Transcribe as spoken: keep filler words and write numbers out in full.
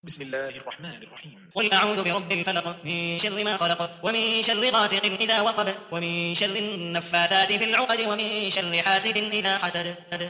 بسم الله الرحمن الرحيم. قل أعوذ برب الفلق من شر ما خلق ومن شر غاسق إذا وقب ومن شر النفاثات في العقد ومن شر حاسد إذا حسد.